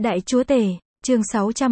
Đại Chúa Tể, chương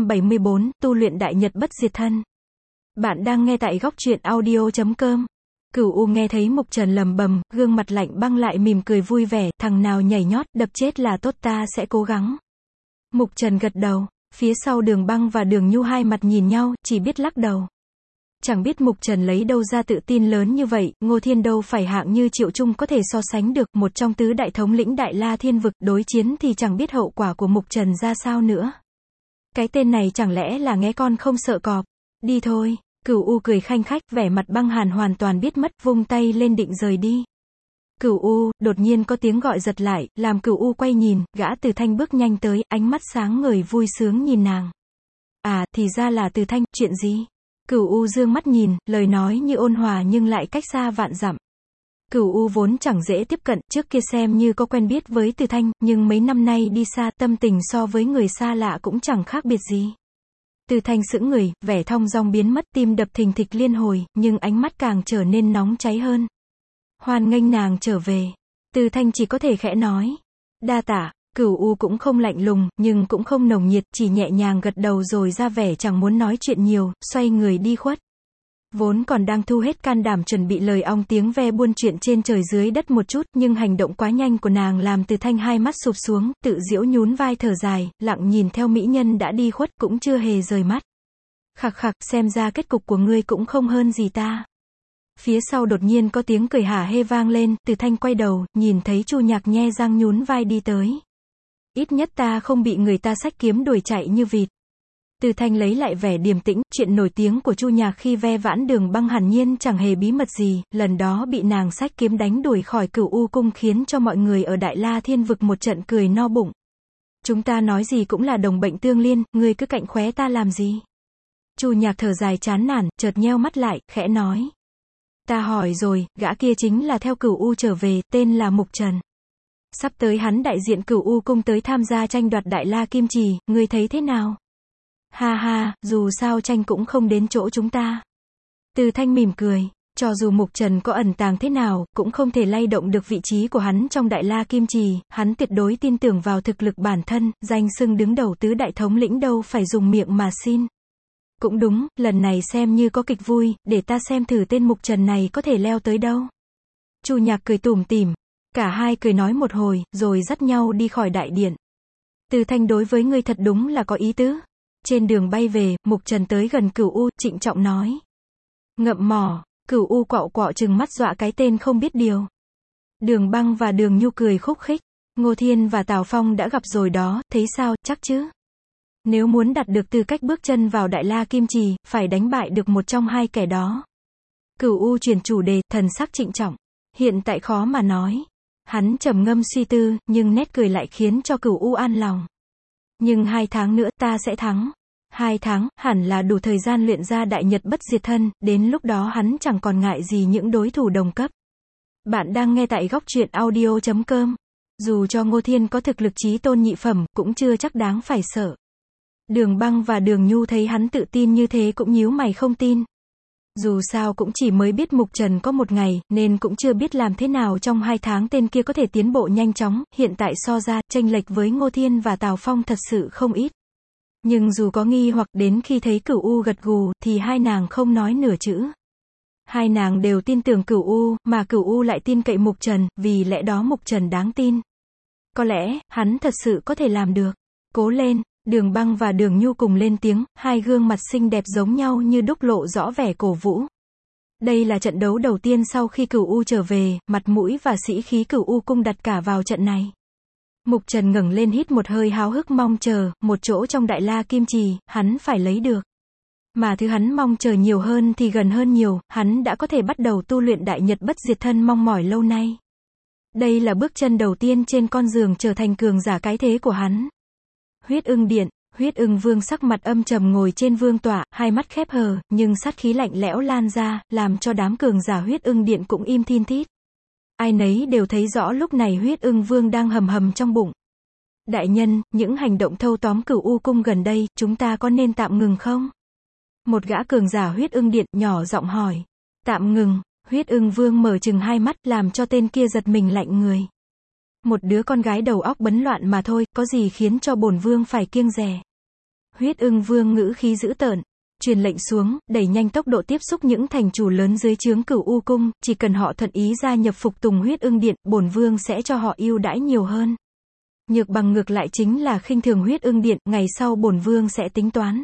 674, tu luyện đại nhật bất diệt thân. Bạn đang nghe tại góc truyện audio.com. Cửu U nghe thấy Mục Trần lầm bầm, gương mặt lạnh băng lại mỉm cười vui vẻ, thằng nào nhảy nhót, đập chết là tốt, ta sẽ cố gắng. Mục Trần gật đầu, phía sau Đường Băng và Đường Nhu hai mặt nhìn nhau, chỉ biết lắc đầu. Chẳng biết Mục Trần lấy đâu ra tự tin lớn như vậy, Ngô Thiên đâu phải hạng như Triệu Trung có thể so sánh được, một trong tứ đại thống lĩnh Đại La Thiên Vực, đối chiến thì chẳng biết hậu quả của Mục Trần ra sao nữa. Cái tên này chẳng lẽ là nghe con không sợ cọp. Đi thôi. Cửu U cười khanh khách, vẻ mặt băng hàn hoàn toàn biết mất, vung tay lên định rời đi. Cửu U, đột nhiên có tiếng gọi giật lại, làm Cửu U quay nhìn, gã Từ Thanh bước nhanh tới, ánh mắt sáng ngời vui sướng nhìn nàng. À, thì ra là Từ Thanh, chuyện gì? Cửu U dương mắt nhìn, lời nói như ôn hòa nhưng lại cách xa vạn dặm. Cửu U vốn chẳng dễ tiếp cận, trước kia xem như có quen biết với Từ Thanh, nhưng mấy năm nay đi xa, tâm tình so với người xa lạ cũng chẳng khác biệt gì. Từ Thanh sững người, vẻ thong dong biến mất, tim đập thình thịch liên hồi, nhưng ánh mắt càng trở nên nóng cháy hơn. Hoan nghênh nàng trở về. Từ Thanh chỉ có thể khẽ nói. Đa tạ. Cửu U cũng không lạnh lùng, nhưng cũng không nồng nhiệt, chỉ nhẹ nhàng gật đầu rồi ra vẻ chẳng muốn nói chuyện nhiều, xoay người đi khuất. Vốn còn đang thu hết can đảm chuẩn bị lời ong tiếng ve buôn chuyện trên trời dưới đất một chút, nhưng hành động quá nhanh của nàng làm Từ Thanh hai mắt sụp xuống, tự giễu nhún vai thở dài, lặng nhìn theo mỹ nhân đã đi khuất, cũng chưa hề rời mắt. Khặc khặc, xem ra kết cục của ngươi cũng không hơn gì ta. Phía sau đột nhiên có tiếng cười hả hê vang lên, Từ Thanh quay đầu, nhìn thấy Chu Nhạc nhe răng nhún vai đi tới. Ít nhất ta không bị người ta xách kiếm đuổi chạy như vịt. Từ Thanh lấy lại vẻ điềm tĩnh, chuyện nổi tiếng của Chu Nhạc khi ve vãn Đường Băng hẳn nhiên chẳng hề bí mật gì, lần đó bị nàng xách kiếm đánh đuổi khỏi Cửu U cung khiến cho mọi người ở Đại La Thiên Vực một trận cười no bụng. Chúng ta nói gì cũng là đồng bệnh tương liên, ngươi cứ cạnh khóe ta làm gì? Chu Nhạc thở dài chán nản, chợt nheo mắt lại, khẽ nói. Ta hỏi rồi, gã kia chính là theo Cửu U trở về, tên là Mục Trần. Sắp tới hắn đại diện Cửu U cung tới tham gia tranh đoạt Đại La Kim Trì, ngươi thấy thế nào? Ha ha, dù sao tranh cũng không đến chỗ chúng ta. Từ Thanh mỉm cười, cho dù Mục Trần có ẩn tàng thế nào, cũng không thể lay động được vị trí của hắn trong Đại La Kim Trì, hắn tuyệt đối tin tưởng vào thực lực bản thân, danh xưng đứng đầu tứ đại thống lĩnh đâu phải dùng miệng mà xin. Cũng đúng, lần này xem như có kịch vui, để ta xem thử tên Mục Trần này có thể leo tới đâu. Chu Nhạc cười tủm tỉm, cả hai cười nói một hồi, rồi dắt nhau đi khỏi đại điện. Từ Thanh đối với ngươi thật đúng là có ý tứ. Trên đường bay về, Mục Trần tới gần Cửu U, trịnh trọng nói. Ngậm mỏ. Cửu U quạo quọ trừng mắt dọa cái tên không biết điều. Đường Băng và Đường Nhu cười khúc khích. Ngô Thiên và Tào Phong đã gặp rồi đó, thấy sao, chắc chứ? Nếu muốn đạt được tư cách bước chân vào Đại La Kim Trì, phải đánh bại được một trong hai kẻ đó. Cửu U chuyển chủ đề, thần sắc trịnh trọng. Hiện tại khó mà nói. Hắn trầm ngâm suy tư, nhưng nét cười lại khiến cho Cửu U an lòng. Nhưng 2 tháng nữa ta sẽ thắng. 2 tháng, hẳn là đủ thời gian luyện ra đại nhật bất diệt thân, đến lúc đó hắn chẳng còn ngại gì những đối thủ đồng cấp. Bạn đang nghe tại góc truyện audio.com. Dù cho Ngô Thiên có thực lực chí tôn nhị phẩm, cũng chưa chắc đáng phải sợ. Đường Băng và Đường Nhu thấy hắn tự tin như thế cũng nhíu mày không tin. Dù sao cũng chỉ mới biết Mục Trần có 1 ngày, nên cũng chưa biết làm thế nào trong 2 tháng tên kia có thể tiến bộ nhanh chóng, hiện tại so ra, chênh lệch với Ngô Thiên và Tào Phong thật sự không ít. Nhưng dù có nghi hoặc đến khi thấy Cửu U gật gù, thì hai nàng không nói nửa chữ. Hai nàng đều tin tưởng Cửu U, mà Cửu U lại tin cậy Mục Trần, vì lẽ đó Mục Trần đáng tin. Có lẽ, hắn thật sự có thể làm được. Cố lên. Đường Băng và Đường Nhu cùng lên tiếng, hai gương mặt xinh đẹp giống nhau như đúc lộ rõ vẻ cổ vũ. Đây là trận đấu đầu tiên sau khi Cửu U trở về, mặt mũi và sĩ khí Cửu U cung đặt cả vào trận này. Mục Trần ngẩng lên hít một hơi háo hức mong chờ, một chỗ trong Đại La Kim Trì, hắn phải lấy được. Mà thứ hắn mong chờ nhiều hơn thì gần hơn nhiều, hắn đã có thể bắt đầu tu luyện đại nhật bất diệt thân mong mỏi lâu nay. Đây là bước chân đầu tiên trên con đường trở thành cường giả cái thế của hắn. Huyết Ưng Điện, Huyết Ưng Vương sắc mặt âm trầm ngồi trên vương tọa, hai mắt khép hờ, nhưng sát khí lạnh lẽo lan ra, làm cho đám cường giả Huyết Ưng Điện cũng im thin thít. Ai nấy đều thấy rõ lúc này Huyết Ưng Vương đang hầm hầm trong bụng. Đại nhân, những hành động thâu tóm Cửu U cung gần đây, chúng ta có nên tạm ngừng không? Một gã cường giả Huyết Ưng Điện nhỏ giọng hỏi. Tạm ngừng. Huyết Ưng Vương mở trừng hai mắt, làm cho tên kia giật mình lạnh người. Một đứa con gái đầu óc bấn loạn mà thôi, có gì khiến cho bổn vương phải kiêng dè. Huyết Ưng Vương ngữ khí dữ tợn, truyền lệnh xuống, đẩy nhanh tốc độ tiếp xúc những thành chủ lớn dưới trướng Cửu U cung, chỉ cần họ thuận ý gia nhập phục tùng Huyết Ưng Điện, bổn vương sẽ cho họ ưu đãi nhiều hơn. Nhược Bằng ngược lại chính là khinh thường Huyết Ưng Điện, ngày sau bổn vương sẽ tính toán.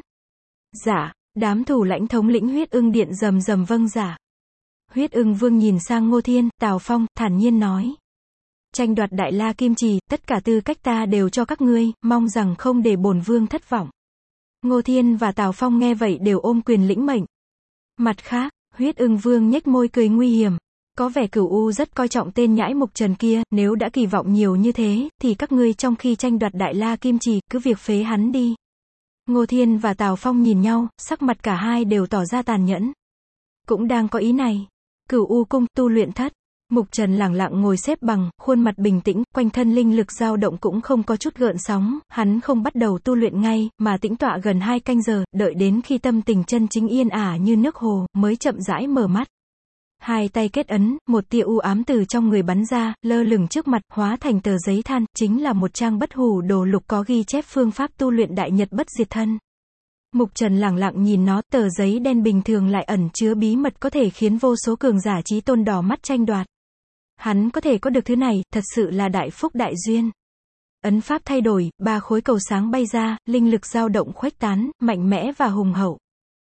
Dạ, đám thủ lãnh thống lĩnh Huyết Ưng Điện rầm rầm vâng dạ. Huyết Ưng Vương nhìn sang Ngô Thiên, Tào Phong, thản nhiên nói. Tranh đoạt Đại La Kim Trì, tất cả tư cách ta đều cho các ngươi, mong rằng không để bổn vương thất vọng. Ngô Thiên và Tào Phong nghe vậy đều ôm quyền lĩnh mệnh. Mặt khác, Huyết Ưng Vương nhếch môi cười nguy hiểm. Có vẻ Cửu U rất coi trọng tên nhãi Mục Trần kia, nếu đã kỳ vọng nhiều như thế, thì các ngươi trong khi tranh đoạt Đại La Kim Trì, cứ việc phế hắn đi. Ngô Thiên và Tào Phong nhìn nhau, sắc mặt cả hai đều tỏ ra tàn nhẫn. Cũng đang có ý này. Cửu U cung, tu luyện thất. Mục Trần lẳng lặng ngồi xếp bằng, khuôn mặt bình tĩnh, quanh thân linh lực dao động cũng không có chút gợn sóng, hắn không bắt đầu tu luyện ngay, mà tĩnh tọa gần 2 canh giờ, đợi đến khi tâm tình chân chính yên ả như nước hồ, mới chậm rãi mở mắt. Hai tay kết ấn, một tia u ám từ trong người bắn ra, lơ lửng trước mặt, hóa thành tờ giấy than, chính là một trang bất hủ đồ lục có ghi chép phương pháp tu luyện đại nhật bất diệt thân. Mục Trần lẳng lặng nhìn nó, tờ giấy đen bình thường lại ẩn chứa bí mật có thể khiến vô số cường giả chí tôn đỏ mắt tranh đoạt. Hắn có thể có được thứ này, thật sự là đại phúc đại duyên. Ấn pháp thay đổi, 3 khối cầu sáng bay ra, linh lực dao động khuếch tán, mạnh mẽ và hùng hậu.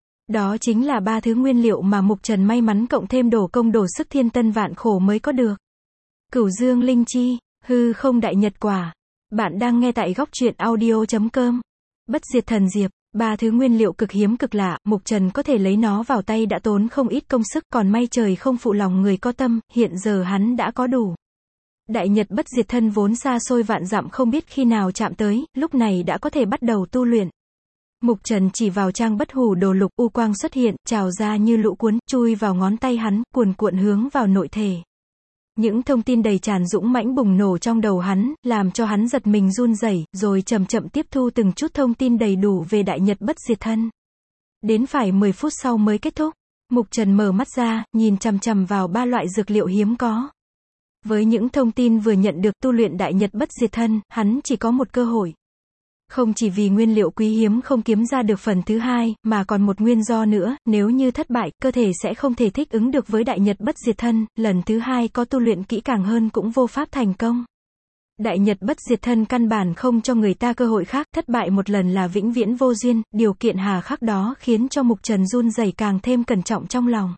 Đó chính là 3 thứ nguyên liệu mà Mục Trần may mắn cộng thêm đổ công đổ sức thiên tân vạn khổ mới có được. Cửu Dương Linh Chi, hư không đại nhật quả. Bạn đang nghe tại góc truyện audio.com. Bất diệt thần diệp. 3 thứ nguyên liệu cực hiếm cực lạ, Mục Trần có thể lấy nó vào tay đã tốn không ít công sức, còn may trời không phụ lòng người có tâm, hiện giờ hắn đã có đủ. Đại nhật bất diệt thân vốn xa xôi vạn dặm không biết khi nào chạm tới, lúc này đã có thể bắt đầu tu luyện. Mục Trần chỉ vào trang bất hủ đồ lục, u quang xuất hiện, trào ra như lũ cuốn, chui vào ngón tay hắn, cuồn cuộn hướng vào nội thể. Những thông tin đầy tràn dũng mãnh bùng nổ trong đầu hắn, làm cho hắn giật mình run rẩy, rồi chậm chậm tiếp thu từng chút thông tin đầy đủ về đại nhật bất diệt thân. Đến phải 10 phút sau mới kết thúc. Mục Trần mở mắt ra, nhìn chằm chằm vào 3 loại dược liệu hiếm có. Với những thông tin vừa nhận được tu luyện đại nhật bất diệt thân, hắn chỉ có một cơ hội. Không chỉ vì nguyên liệu quý hiếm không kiếm ra được phần thứ hai, mà còn một nguyên do nữa, nếu như thất bại, cơ thể sẽ không thể thích ứng được với đại nhật bất diệt thân, lần thứ hai có tu luyện kỹ càng hơn cũng vô pháp thành công. Đại nhật bất diệt thân căn bản không cho người ta cơ hội khác, thất bại một lần là vĩnh viễn vô duyên, điều kiện hà khắc đó khiến cho Mục Trần run rẩy càng thêm cẩn trọng trong lòng.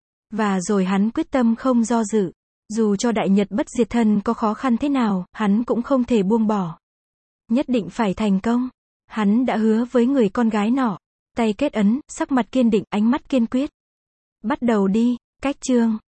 Và rồi hắn quyết tâm không do dự. Dù cho đại nhật bất diệt thân có khó khăn thế nào, hắn cũng không thể buông bỏ. Nhất định phải thành công. Hắn đã hứa với người con gái nọ. Tay kết ấn, sắc mặt kiên định, ánh mắt kiên quyết. Bắt đầu đi. Cách chương.